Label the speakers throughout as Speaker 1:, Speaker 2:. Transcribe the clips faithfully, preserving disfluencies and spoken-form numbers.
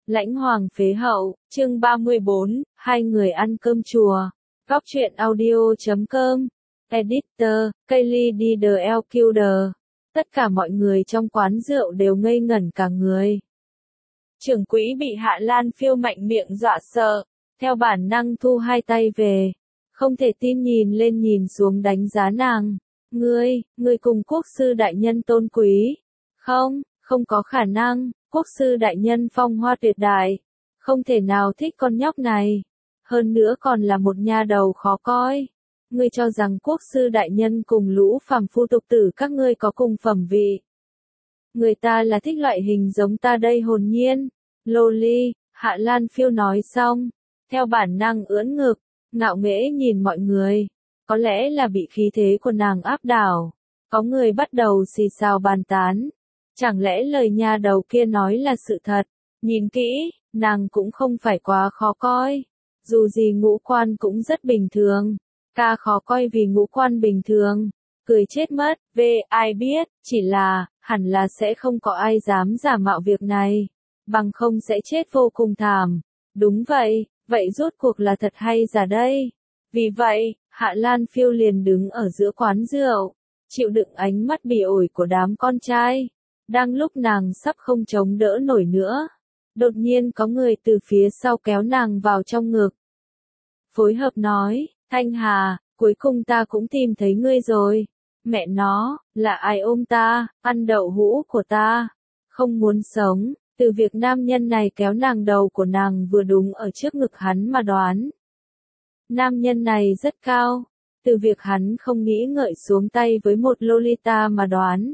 Speaker 1: Lãnh Hoàng phế hậu, chương ba mươi bốn, hai người ăn cơm chùa. Góc truyện audio chấm com. Editor, Kylie đi The L Killer. Tất cả mọi người trong quán rượu đều ngây ngẩn cả người. Trưởng quỹ bị Hạ Lan Phiêu mạnh miệng dọa sợ, theo bản năng thu hai tay về. Không thể tin nhìn lên nhìn xuống đánh giá nàng. Ngươi, ngươi cùng quốc sư đại nhân tôn quý. Không, không có khả năng. Quốc sư đại nhân phong hoa tuyệt đại, không thể nào thích con nhóc này, hơn nữa còn là một nha đầu khó coi. Ngươi cho rằng quốc sư đại nhân cùng lũ phàm phu tục tử các ngươi có cùng phẩm vị. Người ta là thích loại hình giống ta đây hồn nhiên. Loli, Hạ Lan Phiêu nói xong, theo bản năng ưỡn ngực, ngạo nghễ nhìn mọi người, có lẽ là bị khí thế của nàng áp đảo, có người bắt đầu xì xào bàn tán. Chẳng lẽ lời nha đầu kia nói là sự thật? Nhìn kỹ, nàng cũng không phải quá khó coi. Dù gì ngũ quan cũng rất bình thường. Ca khó coi vì ngũ quan bình thường. Cười chết mất, về ai biết, chỉ là, hẳn là sẽ không có ai dám giả mạo việc này. Bằng không sẽ chết vô cùng thảm. Đúng vậy, vậy rốt cuộc là thật hay giả đây? Vì vậy, Hạ Lan Phiêu liền đứng ở giữa quán rượu, chịu đựng ánh mắt bỉ ổi của đám con trai. Đang lúc nàng sắp không chống đỡ nổi nữa, đột nhiên có người từ phía sau kéo nàng vào trong ngực. Phối hợp nói, Thanh Hà, cuối cùng ta cũng tìm thấy ngươi rồi. Mẹ nó, là ai ôm ta, ăn đậu hũ của ta, không muốn sống. Từ việc nam nhân này kéo nàng đầu của nàng vừa đúng ở trước ngực hắn mà đoán. Nam nhân này rất cao, từ việc hắn không nghĩ ngợi xuống tay với một Lolita mà đoán.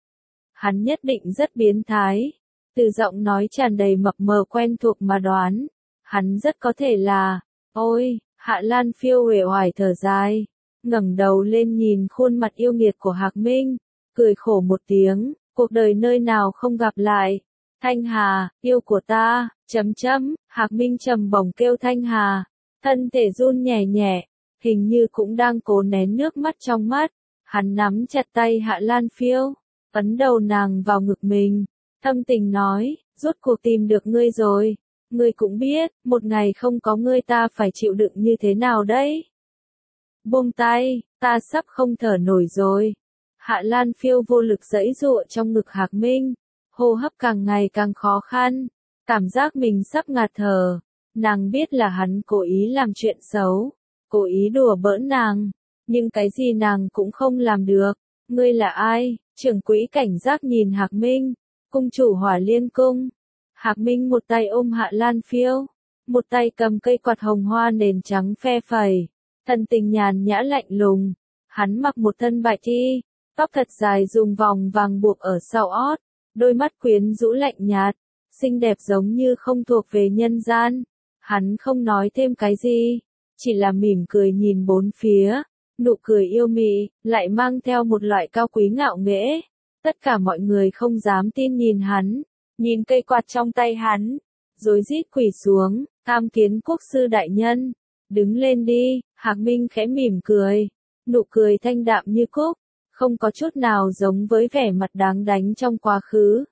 Speaker 1: Hắn nhất định rất biến thái. Từ giọng nói tràn đầy mập mờ quen thuộc mà đoán, hắn rất có thể là, ôi, Hạ Lan Phiêu uể oải thở dài, ngẩng đầu lên nhìn khuôn mặt yêu nghiệt của Hạc Minh, cười khổ một tiếng, cuộc đời nơi nào không gặp lại. Thanh Hà, yêu của ta, chấm chấm, Hạc Minh trầm bổng kêu Thanh Hà, thân thể run nhẹ nhẹ, hình như cũng đang cố nén nước mắt trong mắt. Hắn nắm chặt tay Hạ Lan Phiêu, ấn đầu nàng vào ngực mình, thâm tình nói, rốt cuộc tìm được ngươi rồi. Ngươi cũng biết, một ngày không có ngươi ta phải chịu đựng như thế nào đấy. Buông tay, ta sắp không thở nổi rồi. Hạ Lan Phiêu vô lực giãy giụa trong ngực Hạc Minh, hô hấp càng ngày càng khó khăn, cảm giác mình sắp ngạt thở. Nàng biết là hắn cố ý làm chuyện xấu, cố ý đùa bỡn nàng, nhưng cái gì nàng cũng không làm được. Ngươi là ai? Trưởng quỹ cảnh giác nhìn Hạc Minh, cung chủ Hỏa Liên Cung. Hạc Minh một tay ôm Hạ Lan Phiêu, một tay cầm cây quạt hồng hoa nền trắng phe phẩy, thân tình nhàn nhã lạnh lùng. Hắn mặc một thân bạch y, tóc thật dài dùng vòng vàng buộc ở sau ót, đôi mắt quyến rũ lạnh nhạt, xinh đẹp giống như không thuộc về nhân gian. Hắn không nói thêm cái gì, chỉ là mỉm cười nhìn bốn phía. Nụ cười yêu mị, lại mang theo một loại cao quý ngạo nghễ. Tất cả mọi người không dám tin nhìn hắn, nhìn cây quạt trong tay hắn, rối rít quỳ xuống, tham kiến quốc sư đại nhân. Đứng lên đi, Hạc Minh khẽ mỉm cười, nụ cười thanh đạm như cúc, không có chút nào giống với vẻ mặt đáng đánh trong quá khứ.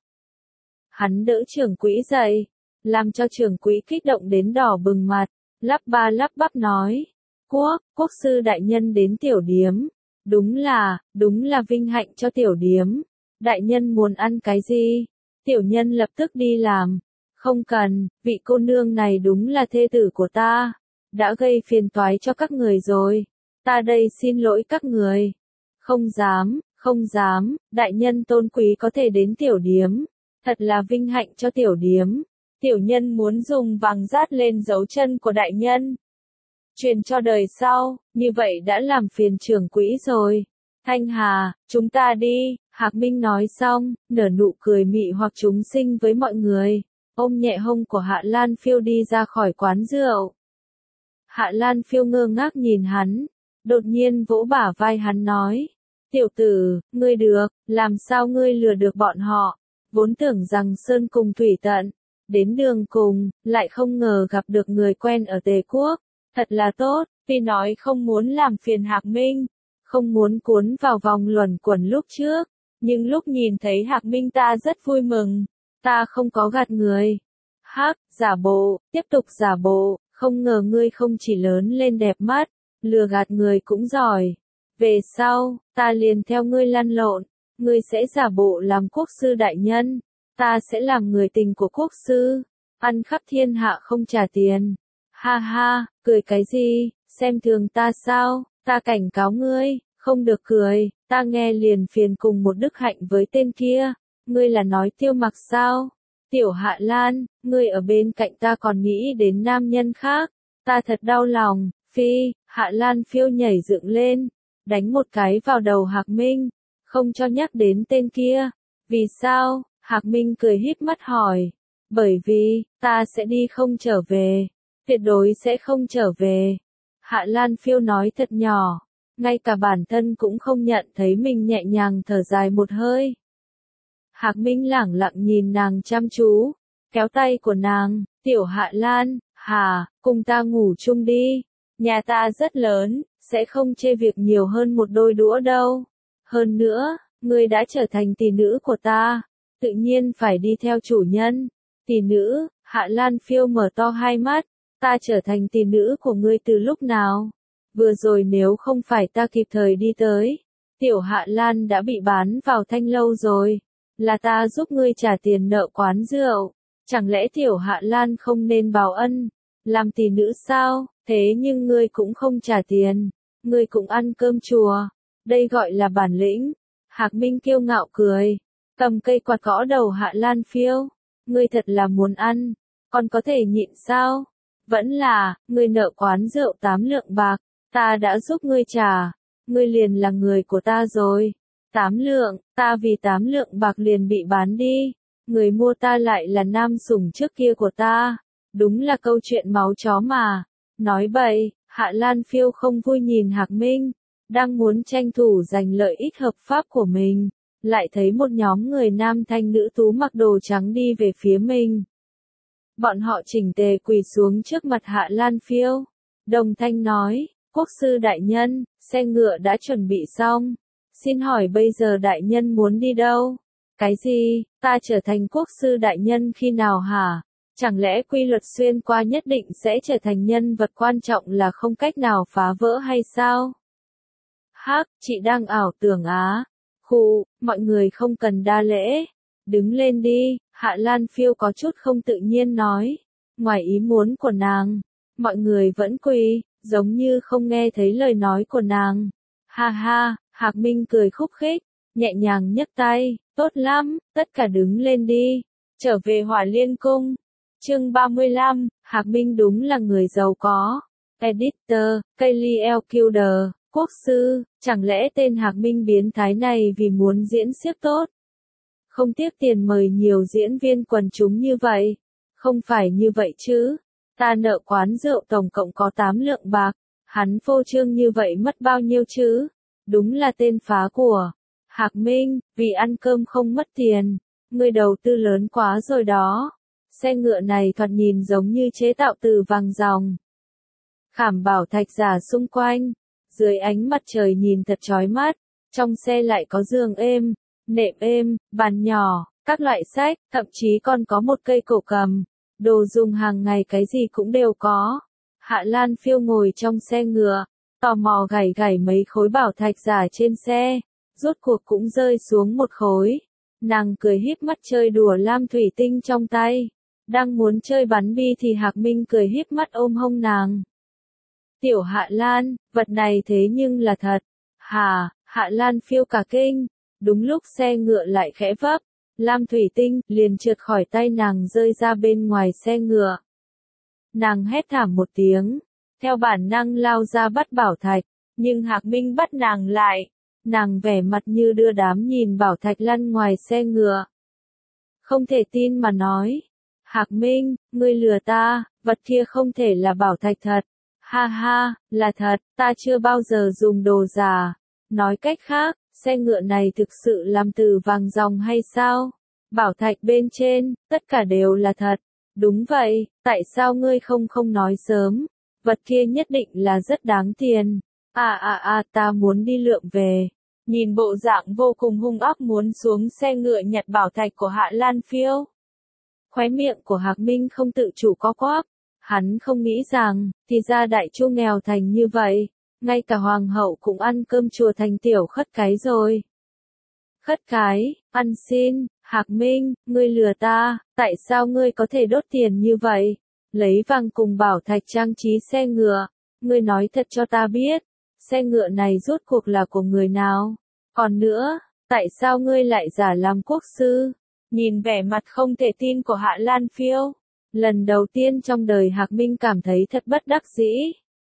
Speaker 1: Hắn đỡ trưởng quỹ dậy, làm cho trưởng quỹ kích động đến đỏ bừng mặt, lắp ba lắp bắp nói. Quốc, quốc sư đại nhân đến tiểu điếm. Đúng là, đúng là vinh hạnh cho tiểu điếm. Đại nhân muốn ăn cái gì? Tiểu nhân lập tức đi làm. Không cần, vị cô nương này đúng là thê tử của ta. Đã gây phiền toái cho các người rồi. Ta đây xin lỗi các người. Không dám, không dám, đại nhân tôn quý có thể đến tiểu điếm. Thật là vinh hạnh cho tiểu điếm. Tiểu nhân muốn dùng vàng dát lên dấu chân của đại nhân, truyền cho đời sau, như vậy đã làm phiền trưởng quỹ rồi. Thanh Hà, chúng ta đi. Hạc Minh nói xong, nở nụ cười mị hoặc chúng sinh với mọi người, ôm nhẹ hông của Hạ Lan Phiêu đi ra khỏi quán rượu. Hạ Lan Phiêu ngơ ngác nhìn hắn, đột nhiên vỗ bả vai hắn nói, tiểu tử, ngươi được, làm sao ngươi lừa được bọn họ, vốn tưởng rằng sơn cùng thủy tận, đến đường cùng, lại không ngờ gặp được người quen ở Tề Quốc. Thật là tốt, tuy nói không muốn làm phiền Hạc Minh, không muốn cuốn vào vòng luẩn quẩn lúc trước, nhưng lúc nhìn thấy Hạc Minh ta rất vui mừng, ta không có gạt người. Hắc, giả bộ, tiếp tục giả bộ, không ngờ ngươi không chỉ lớn lên đẹp mắt, lừa gạt người cũng giỏi. Về sau, ta liền theo ngươi lăn lộn, ngươi sẽ giả bộ làm quốc sư đại nhân, ta sẽ làm người tình của quốc sư, ăn khắp thiên hạ không trả tiền. Ha ha, cười cái gì, xem thường ta sao, ta cảnh cáo ngươi, không được cười, ta nghe liền phiền cùng một đức hạnh với tên kia, ngươi là nói Tiêu Mặc sao? Tiểu Hạ Lan, ngươi ở bên cạnh ta còn nghĩ đến nam nhân khác, ta thật đau lòng. Phi, Hạ Lan phiêu nhảy dựng lên, đánh một cái vào đầu Hạc Minh, không cho nhắc đến tên kia. Vì sao? Hạc Minh cười híp mắt hỏi. Bởi vì, ta sẽ đi không trở về, tuyệt đối sẽ không trở về. Hạ Lan phiêu nói thật nhỏ, ngay cả bản thân cũng không nhận thấy mình nhẹ nhàng thở dài một hơi. Hạc Minh lẳng lặng nhìn nàng chăm chú, kéo tay của nàng, Tiểu Hạ Lan, hà, cùng ta ngủ chung đi, nhà ta rất lớn, sẽ không chê việc nhiều hơn một đôi đũa đâu. Hơn nữa, ngươi đã trở thành tỷ nữ của ta, tự nhiên phải đi theo chủ nhân. Tỷ nữ, Hạ Lan phiêu mở to hai mắt, ta trở thành tỷ nữ của ngươi từ lúc nào? Vừa rồi nếu không phải ta kịp thời đi tới, Tiểu Hạ Lan đã bị bán vào thanh lâu rồi. Là ta giúp ngươi trả tiền nợ quán rượu, chẳng lẽ Tiểu Hạ Lan không nên báo ân, làm tỷ nữ sao? Thế nhưng ngươi cũng không trả tiền, ngươi cũng ăn cơm chùa, đây gọi là bản lĩnh. Hạc Minh kiêu ngạo cười, cầm cây quạt gõ đầu Hạ Lan phiêu, ngươi thật là muốn ăn, còn có thể nhịn sao? Vẫn là, ngươi nợ quán rượu tám lượng bạc, ta đã giúp ngươi trả, ngươi liền là người của ta rồi. Tám lượng, ta vì tám lượng bạc liền bị bán đi, người mua ta lại là nam sủng trước kia của ta, đúng là câu chuyện máu chó mà. Nói bậy, Hạ Lan phiêu không vui nhìn Hạc Minh, đang muốn tranh thủ giành lợi ích hợp pháp của mình, lại thấy một nhóm người nam thanh nữ tú mặc đồ trắng đi về phía mình. Bọn họ chỉnh tề quỳ xuống trước mặt Hạ Lan phiêu, đồng thanh nói, quốc sư đại nhân, xe ngựa đã chuẩn bị xong. Xin hỏi bây giờ đại nhân muốn đi đâu? Cái gì? Ta trở thành quốc sư đại nhân khi nào hả? Chẳng lẽ quy luật xuyên qua nhất định sẽ trở thành nhân vật quan trọng là không cách nào phá vỡ hay sao? Hắc, chị đang ảo tưởng á. Khụ, mọi người không cần đa lễ. Đứng lên đi, Hạ Lan phiêu có chút không tự nhiên nói. Ngoài ý muốn của nàng, mọi người vẫn quỳ, giống như không nghe thấy lời nói của nàng. Ha ha. Hạc Minh cười khúc khích, nhẹ nhàng nhấc tay, tốt lắm, tất cả đứng lên đi, trở về Hỏa Liên Cung. Chương ba mươi lăm, Hạc Minh đúng là người giàu có. Editor, Kylie Elkilder, quốc sư, chẳng lẽ tên Hạc Minh biến thái này vì muốn diễn xiếc tốt? Không tiếc tiền mời nhiều diễn viên quần chúng như vậy? Không phải như vậy chứ, ta nợ quán rượu tổng cộng có tám lượng bạc, hắn phô trương như vậy mất bao nhiêu chứ? Đúng là tên phá của. Hạc Minh, vì ăn cơm không mất tiền, ngươi đầu tư lớn quá rồi đó. Xe ngựa này thoạt nhìn giống như chế tạo từ vàng ròng. Khảm bảo thạch giả xung quanh, dưới ánh mặt trời nhìn thật chói mắt, trong xe lại có giường êm, nệm êm, bàn nhỏ, các loại sách, thậm chí còn có một cây cổ cầm, đồ dùng hàng ngày cái gì cũng đều có. Hạ Lan phiêu ngồi trong xe ngựa, tò mò gảy gảy mấy khối bảo thạch giả trên xe, rốt cuộc cũng rơi xuống một khối. Nàng cười híp mắt chơi đùa lam thủy tinh trong tay, đang muốn chơi bắn bi thì Hạc Minh cười híp mắt ôm hông nàng. Tiểu Hạ Lan, vật này thế nhưng là thật. Hà, Hạ Lan phiêu cả kinh, đúng lúc xe ngựa lại khẽ vấp, lam thủy tinh liền trượt khỏi tay nàng rơi ra bên ngoài xe ngựa. Nàng hét thảm một tiếng, theo bản năng lao ra bắt bảo thạch, nhưng Hạc Minh bắt nàng lại. Nàng vẻ mặt như đưa đám nhìn bảo thạch lăn ngoài xe ngựa. Không thể tin mà nói. Hạc Minh, ngươi lừa ta, vật kia không thể là bảo thạch thật. Ha ha, là thật, ta chưa bao giờ dùng đồ giả. Nói cách khác, xe ngựa này thực sự làm từ vàng ròng hay sao? Bảo thạch bên trên, tất cả đều là thật. Đúng vậy, tại sao ngươi không không nói sớm? Vật kia nhất định là rất đáng tiền. À à à, ta muốn đi lượm về. Nhìn bộ dạng vô cùng hung ác muốn xuống xe ngựa nhặt bảo thạch của Hạ Lan phiêu. Khóe miệng của Hạc Minh không tự chủ co quắp. Hắn không nghĩ rằng, thì ra Đại Chu nghèo thành như vậy. Ngay cả hoàng hậu cũng ăn cơm chùa thành tiểu khất cái rồi. Khất cái, ăn xin, Hạc Minh, ngươi lừa ta, tại sao ngươi có thể đốt tiền như vậy? Lấy vàng cùng bảo thạch trang trí xe ngựa, ngươi nói thật cho ta biết, xe ngựa này rốt cuộc là của người nào? Còn nữa, tại sao ngươi lại giả làm quốc sư? Nhìn vẻ mặt không thể tin của Hạ Lan Phiêu, lần đầu tiên trong đời Hạc Minh cảm thấy thật bất đắc dĩ.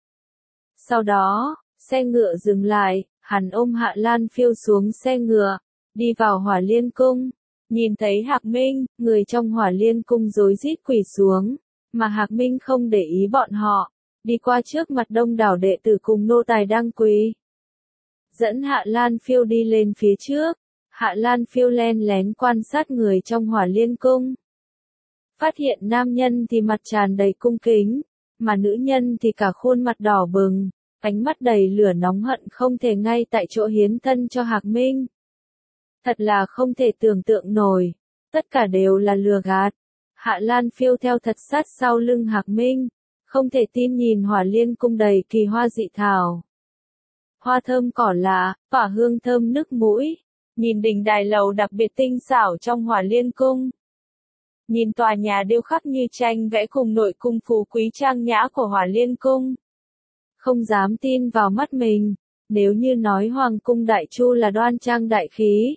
Speaker 1: Sau đó, xe ngựa dừng lại, hắn ôm Hạ Lan Phiêu xuống xe ngựa, đi vào Hỏa Liên Cung. Nhìn thấy Hạc Minh, người trong Hỏa Liên Cung rối rít quỳ xuống, mà Hạc Minh không để ý bọn họ, đi qua trước mặt đông đảo đệ tử cùng nô tài đang quỳ. Dẫn Hạ Lan Phiêu đi lên phía trước, Hạ Lan Phiêu len lén quan sát người trong Hỏa Liên Cung. Phát hiện nam nhân thì mặt tràn đầy cung kính, mà nữ nhân thì cả khuôn mặt đỏ bừng, ánh mắt đầy lửa nóng hận không thể ngay tại chỗ hiến thân cho Hạc Minh. Thật là không thể tưởng tượng nổi, tất cả đều là lừa gạt. Hạ Lan Phiêu theo thật sát sau lưng Hạc Minh, không thể tin nhìn Hỏa Liên Cung đầy kỳ hoa dị thảo. Hoa thơm cỏ lạ, tỏa hương thơm nức mũi, nhìn đình đài lầu đặc biệt tinh xảo trong Hỏa Liên Cung. Nhìn tòa nhà điêu khắc như tranh vẽ cùng nội cung phú quý trang nhã của Hỏa Liên Cung. Không dám tin vào mắt mình, nếu như nói Hoàng cung Đại Chu là đoan trang đại khí,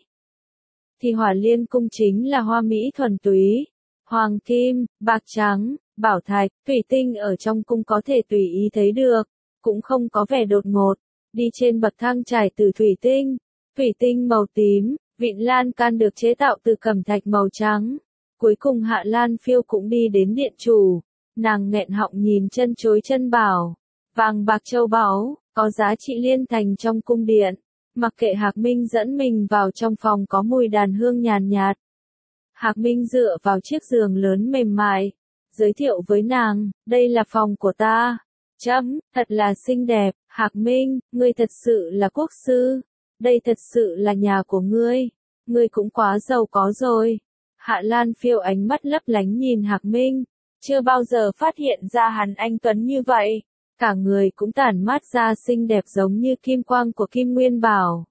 Speaker 1: thì Hỏa Liên Cung chính là hoa mỹ thuần túy. Hoàng kim, bạc trắng, bảo thạch, thủy tinh ở trong cung có thể tùy ý thấy được, cũng không có vẻ đột ngột. Đi trên bậc thang trải từ thủy tinh, thủy tinh màu tím, vịn lan can được chế tạo từ cẩm thạch màu trắng. Cuối cùng Hạ Lan Phiêu cũng đi đến điện chủ, nàng nghẹn họng nhìn chân chối chân bảo, vàng bạc châu báu, có giá trị liên thành trong cung điện. Mặc kệ Hạc Minh dẫn mình vào trong phòng có mùi đàn hương nhàn nhạt. Hạc Minh dựa vào chiếc giường lớn mềm mại, giới thiệu với nàng, đây là phòng của ta. Chấm, thật là xinh đẹp, Hạc Minh, ngươi thật sự là quốc sư. Đây thật sự là nhà của ngươi. Ngươi cũng quá giàu có rồi. Hạ Lan Phiêu ánh mắt lấp lánh nhìn Hạc Minh, chưa bao giờ phát hiện ra hắn anh tuấn như vậy. Cả người cũng tản mát ra xinh đẹp giống như kim quang của Kim Nguyên Bảo.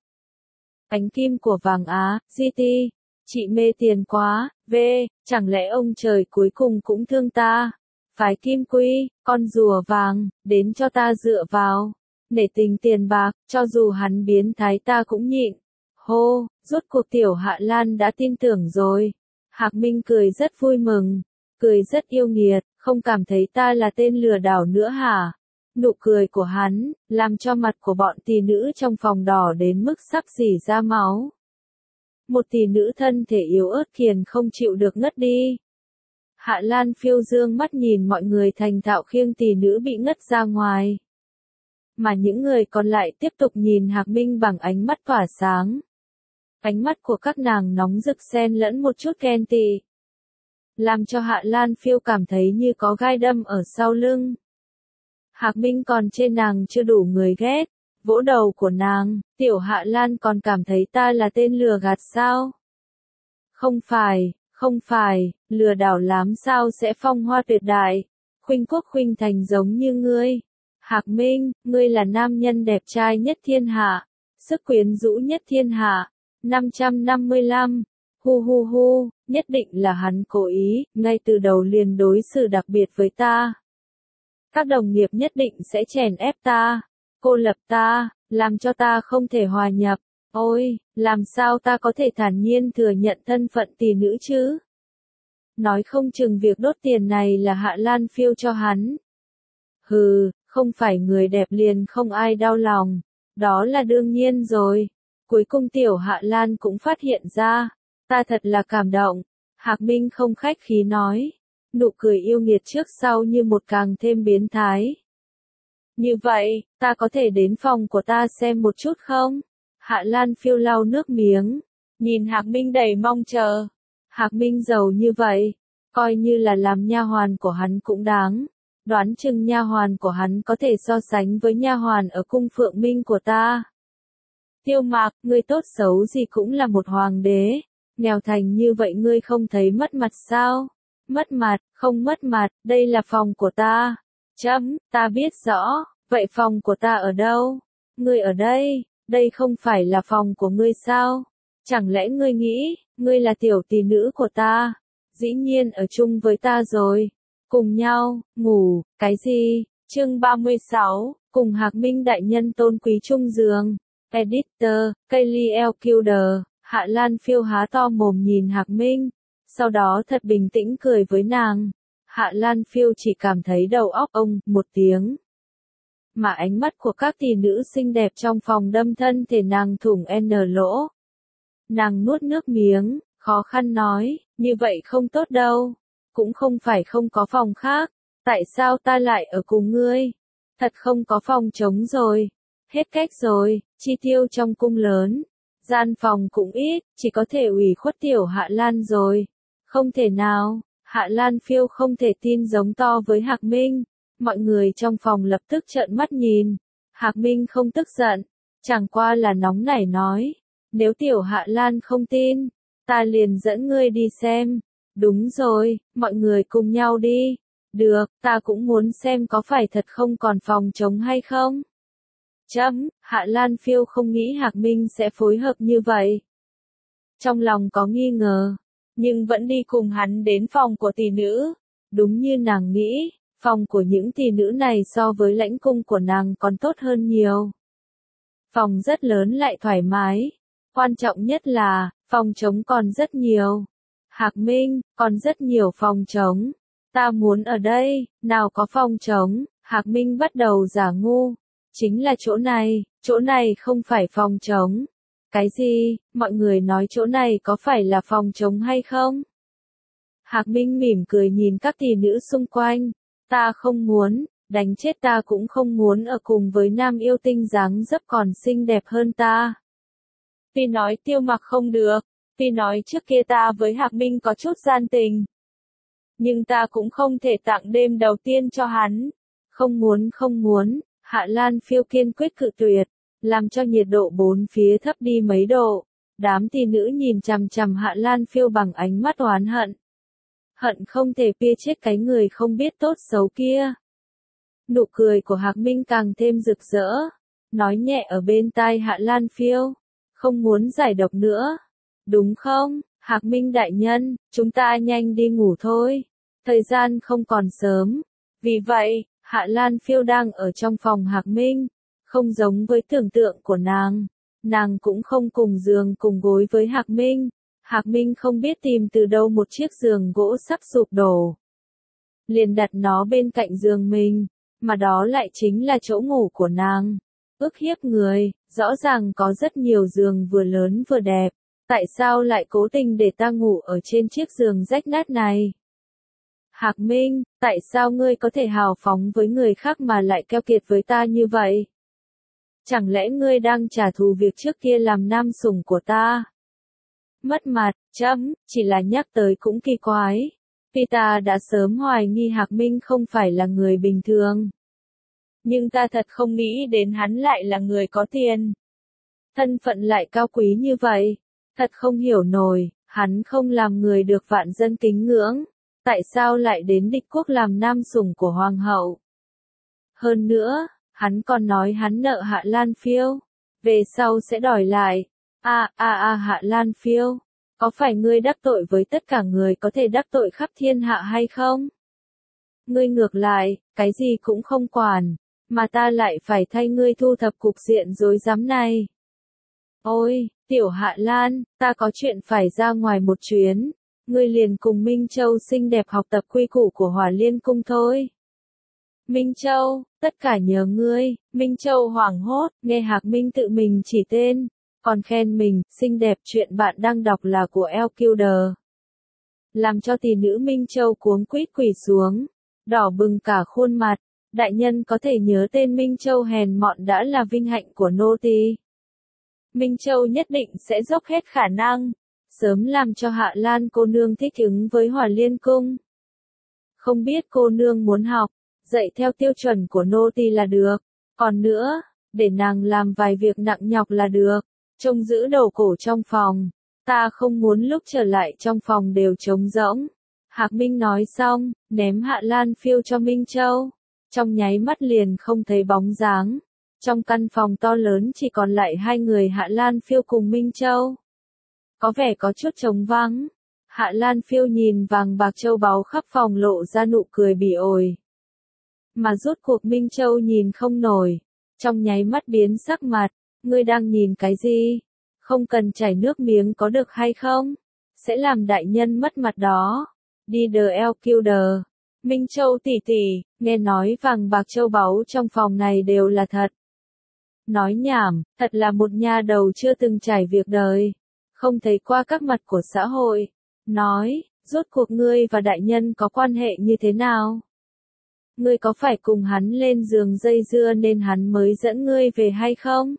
Speaker 1: Ánh kim của vàng Á, giê tê, chị mê tiền quá, v, chẳng lẽ ông trời cuối cùng cũng thương ta? Phái Kim Quy, con rùa vàng, đến cho ta dựa vào. Nể tình tiền bạc, cho dù hắn biến thái ta cũng nhịn. Hô, rốt cuộc tiểu Hạ Lan đã tin tưởng rồi. Hạc Minh cười rất vui mừng, cười rất yêu nghiệt, không cảm thấy ta là tên lừa đảo nữa hả? Nụ cười của hắn, làm cho mặt của bọn tỷ nữ trong phòng đỏ đến mức sắp rỉ ra máu. Một tỷ nữ thân thể yếu ớt kiền không chịu được ngất đi. Hạ Lan Phiêu dương mắt nhìn mọi người thành thạo khiêng tỷ nữ bị ngất ra ngoài. Mà những người còn lại tiếp tục nhìn Hạc Minh bằng ánh mắt tỏa sáng. Ánh mắt của các nàng nóng rực xen lẫn một chút ghen tị, làm cho Hạ Lan Phiêu cảm thấy như có gai đâm ở sau lưng. Hạc Minh còn chê nàng chưa đủ người ghét, vỗ đầu của nàng, tiểu Hạ Lan còn cảm thấy ta là tên lừa gạt sao? Không phải, không phải, lừa đảo lắm sao sẽ phong hoa tuyệt đại, khuynh quốc khuynh thành giống như ngươi. Hạc Minh, ngươi là nam nhân đẹp trai nhất thiên hạ, sức quyến rũ nhất thiên hạ. năm trăm năm mươi lăm, hu hu hu, nhất định là hắn cố ý, ngay từ đầu liền đối xử đặc biệt với ta. Các đồng nghiệp nhất định sẽ chèn ép ta, cô lập ta, làm cho ta không thể hòa nhập. Ôi, làm sao ta có thể thản nhiên thừa nhận thân phận tỷ nữ chứ? Nói không chừng việc đốt tiền này là Hạ Lan Phiêu cho hắn. Hừ, không phải người đẹp liền không ai đau lòng, đó là đương nhiên rồi. Cuối cùng tiểu Hạ Lan cũng phát hiện ra, ta thật là cảm động. Hạc Minh không khách khí nói, nụ cười yêu nghiệt trước sau như một càng thêm biến thái. Như vậy, ta có thể đến phòng của ta xem một chút không? Hạ Lan Phiêu lau nước miếng, nhìn Hạc Minh đầy mong chờ. Hạc Minh giàu như vậy, coi như là làm nha hoàn của hắn cũng đáng. Đoán chừng nha hoàn của hắn có thể so sánh với nha hoàn ở cung Phượng Minh của ta. Tiêu Mạc, ngươi tốt xấu gì cũng là một hoàng đế, nghèo thành như vậy ngươi không thấy mất mặt sao? Mất mặt, không mất mặt, đây là phòng của ta. Chấm, ta biết rõ, vậy phòng của ta ở đâu? Ngươi ở đây, đây không phải là phòng của ngươi sao? Chẳng lẽ ngươi nghĩ, ngươi là tiểu tỷ nữ của ta? Dĩ nhiên ở chung với ta rồi. Cùng nhau, ngủ, cái gì? Chương ba mươi sáu, cùng Hạc Minh đại nhân tôn quý chung giường. Editor, Kylie Elkilder, Hạ Lan Phiêu há to mồm nhìn Hạc Minh, sau đó thật bình tĩnh cười với nàng. Hạ Lan Phiêu chỉ cảm thấy đầu óc ông, một tiếng. Mà ánh mắt của các tỷ nữ xinh đẹp trong phòng đâm thân thể nàng thủng N lỗ. Nàng nuốt nước miếng, khó khăn nói, như vậy không tốt đâu. Cũng không phải không có phòng khác, tại sao ta lại ở cùng ngươi? Thật không có phòng trống rồi. Hết cách rồi, chi tiêu trong cung lớn. Gian phòng cũng ít, chỉ có thể ủy khuất tiểu Hạ Lan rồi. Không thể nào, Hạ Lan Phiêu không thể tin giống to với Hạc Minh. Mọi người trong phòng lập tức trợn mắt nhìn. Hạc Minh không tức giận, chẳng qua là nóng nảy nói. Nếu tiểu Hạ Lan không tin, ta liền dẫn ngươi đi xem. Đúng rồi, mọi người cùng nhau đi. Được, ta cũng muốn xem có phải thật không còn phòng trống hay không. Chấm, Hạ Lan Phiêu không nghĩ Hạc Minh sẽ phối hợp như vậy. Trong lòng có nghi ngờ, nhưng vẫn đi cùng hắn đến phòng của tỷ nữ. Đúng như nàng nghĩ, phòng của những tỷ nữ này so với lãnh cung của nàng còn tốt hơn nhiều. Phòng rất lớn lại thoải mái. Quan trọng nhất là, phòng trống còn rất nhiều. Hạc Minh, còn rất nhiều phòng trống. Ta muốn ở đây, nào có phòng trống. Hạc Minh bắt đầu giả ngu. Chính là chỗ này, chỗ này không phải phòng trống. Cái gì, mọi người nói chỗ này có phải là phòng trống hay không? Hạc Minh mỉm cười nhìn các tỷ nữ xung quanh. Ta không muốn, đánh chết ta cũng không muốn ở cùng với nam yêu tinh dáng dấp còn xinh đẹp hơn ta. Vì nói Tiêu Mặc không được, vì nói trước kia ta với Hạc Minh có chút gian tình. Nhưng ta cũng không thể tặng đêm đầu tiên cho hắn. Không muốn không muốn, Hạ Lan Phiêu kiên quyết cự tuyệt, làm cho nhiệt độ bốn phía thấp đi mấy độ. Đám tỷ nữ nhìn chằm chằm Hạ Lan Phiêu bằng ánh mắt oán hận. Hận không thể pia chết cái người không biết tốt xấu kia. Nụ cười của Hạc Minh càng thêm rực rỡ, nói nhẹ ở bên tai Hạ Lan Phiêu. Không muốn giải độc nữa. Đúng không, Hạc Minh đại nhân, chúng ta nhanh đi ngủ thôi. Thời gian không còn sớm. Vì vậy, Hạ Lan Phiêu đang ở trong phòng Hạc Minh. Không giống với tưởng tượng của nàng. Nàng cũng không cùng giường cùng gối với Hạc Minh. Hạc Minh không biết tìm từ đâu một chiếc giường gỗ sắp sụp đổ. Liền đặt nó bên cạnh giường mình, mà đó lại chính là chỗ ngủ của nàng. Ức hiếp người, rõ ràng có rất nhiều giường vừa lớn vừa đẹp. Tại sao lại cố tình để ta ngủ ở trên chiếc giường rách nát này? Hạc Minh, tại sao ngươi có thể hào phóng với người khác mà lại keo kiệt với ta như vậy? Chẳng lẽ ngươi đang trả thù việc trước kia làm nam sủng của ta? Mất mặt, chấm, chỉ là nhắc tới cũng kỳ quái. Vì ta đã sớm hoài nghi Hạc Minh không phải là người bình thường. Nhưng ta thật không nghĩ đến hắn lại là người có tiền. Thân phận lại cao quý như vậy. Thật không hiểu nổi, hắn không làm người được vạn dân kính ngưỡng. Tại sao lại đến địch quốc làm nam sủng của hoàng hậu? Hơn nữa, hắn còn nói hắn nợ Hạ Lan Phiêu. Về sau sẽ đòi lại. A a a Hạ Lan Phiêu. Có phải ngươi đắc tội với tất cả người có thể đắc tội khắp thiên hạ hay không? Ngươi ngược lại, cái gì cũng không quản. Mà ta lại phải thay ngươi thu thập cục diện rối rắm này. Ôi, tiểu Hạ Lan, ta có chuyện phải ra ngoài một chuyến. Ngươi liền cùng Minh Châu xinh đẹp học tập quy củ của Hỏa Liên Cung thôi. Minh Châu, tất cả nhờ ngươi. Minh Châu hoảng hốt, nghe Hạc Minh tự mình chỉ tên. Còn khen mình, xinh đẹp. Chuyện bạn đang đọc là của Elkilder. Làm cho tỷ nữ Minh Châu cuống quýt quỳ xuống. Đỏ bừng cả khuôn mặt. Đại nhân có thể nhớ tên Minh Châu hèn mọn đã là vinh hạnh của nô tỳ. Minh Châu nhất định sẽ dốc hết khả năng, sớm làm cho Hạ Lan cô nương thích ứng với Hỏa Liên Cung. Không biết cô nương muốn học, dạy theo tiêu chuẩn của nô tỳ là được. Còn nữa, để nàng làm vài việc nặng nhọc là được. Trông giữ đầu cổ trong phòng. Ta không muốn lúc trở lại trong phòng đều trống rỗng. Hạc Minh nói xong, ném Hạ Lan Phiêu cho Minh Châu. Trong nháy mắt liền không thấy bóng dáng. Trong căn phòng to lớn chỉ còn lại hai người Hạ Lan Phiêu cùng Minh Châu. Có vẻ có chút trống vắng. Hạ Lan Phiêu nhìn vàng bạc châu báu khắp phòng lộ ra nụ cười bỉ ổi. Mà rốt cuộc Minh Châu nhìn không nổi. Trong nháy mắt biến sắc mặt. Ngươi đang nhìn cái gì? Không cần chảy nước miếng có được hay không? Sẽ làm đại nhân mất mặt đó. Đi đờ eo kiêu đờ. Minh Châu tỷ tỷ, nghe nói vàng bạc châu báu trong phòng này đều là thật. Nói nhảm, thật là một nha đầu chưa từng trải việc đời. Không thấy qua các mặt của xã hội. Nói, rốt cuộc ngươi và đại nhân có quan hệ như thế nào? Ngươi có phải cùng hắn lên giường dây dưa nên hắn mới dẫn ngươi về hay không?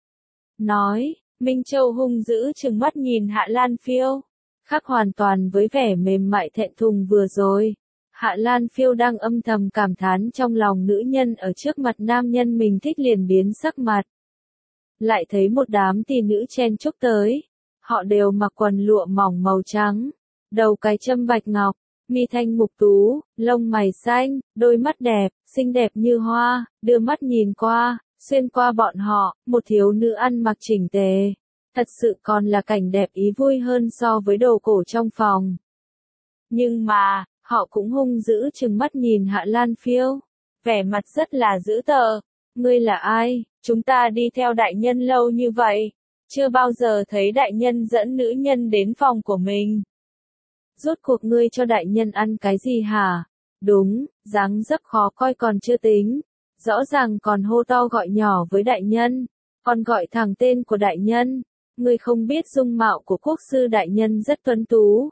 Speaker 1: Nói, Minh Châu hung dữ trừng mắt nhìn Hạ Lan Phiêu. Khác hoàn toàn với vẻ mềm mại thẹn thùng vừa rồi. Hạ Lan Phiêu đang âm thầm cảm thán trong lòng nữ nhân ở trước mặt nam nhân mình thích liền biến sắc mặt. Lại thấy một đám tỷ nữ chen chúc tới. Họ đều mặc quần lụa mỏng màu trắng. Đầu cái châm bạch ngọc, mi thanh mục tú, lông mày xanh, đôi mắt đẹp, xinh đẹp như hoa, đưa mắt nhìn qua, xuyên qua bọn họ, một thiếu nữ ăn mặc chỉnh tề. Thật sự còn là cảnh đẹp ý vui hơn so với đồ cổ trong phòng. Nhưng mà, họ cũng hung dữ trừng mắt nhìn Hạ Lan Phiêu. Vẻ mặt rất là dữ tợn. Ngươi là ai? Chúng ta đi theo đại nhân lâu như vậy. Chưa bao giờ thấy đại nhân dẫn nữ nhân đến phòng của mình. Rốt cuộc ngươi cho đại nhân ăn cái gì hả? Đúng, dáng dấp khó coi còn chưa tính. Rõ ràng còn hô to gọi nhỏ với đại nhân. Còn gọi thẳng tên của đại nhân. Ngươi không biết dung mạo của quốc sư đại nhân rất tuấn tú.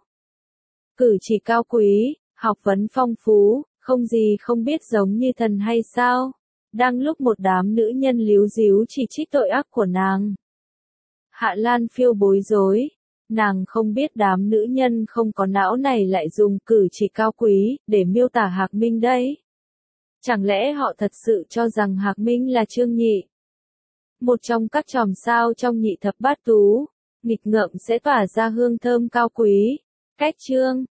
Speaker 1: Cử chỉ cao quý, học vấn phong phú, không gì không biết giống như thần hay sao? Đang lúc một đám nữ nhân líu díu chỉ trích tội ác của nàng. Hạ Lan Phiêu bối rối. Nàng không biết đám nữ nhân không có não này lại dùng cử chỉ cao quý để miêu tả Hạc Minh đấy. Chẳng lẽ họ thật sự cho rằng Hạc Minh là Trương Nhị? Một trong các chòm sao trong nhị thập bát tú, nghịch ngợm sẽ tỏa ra hương thơm cao quý. Cách Trương,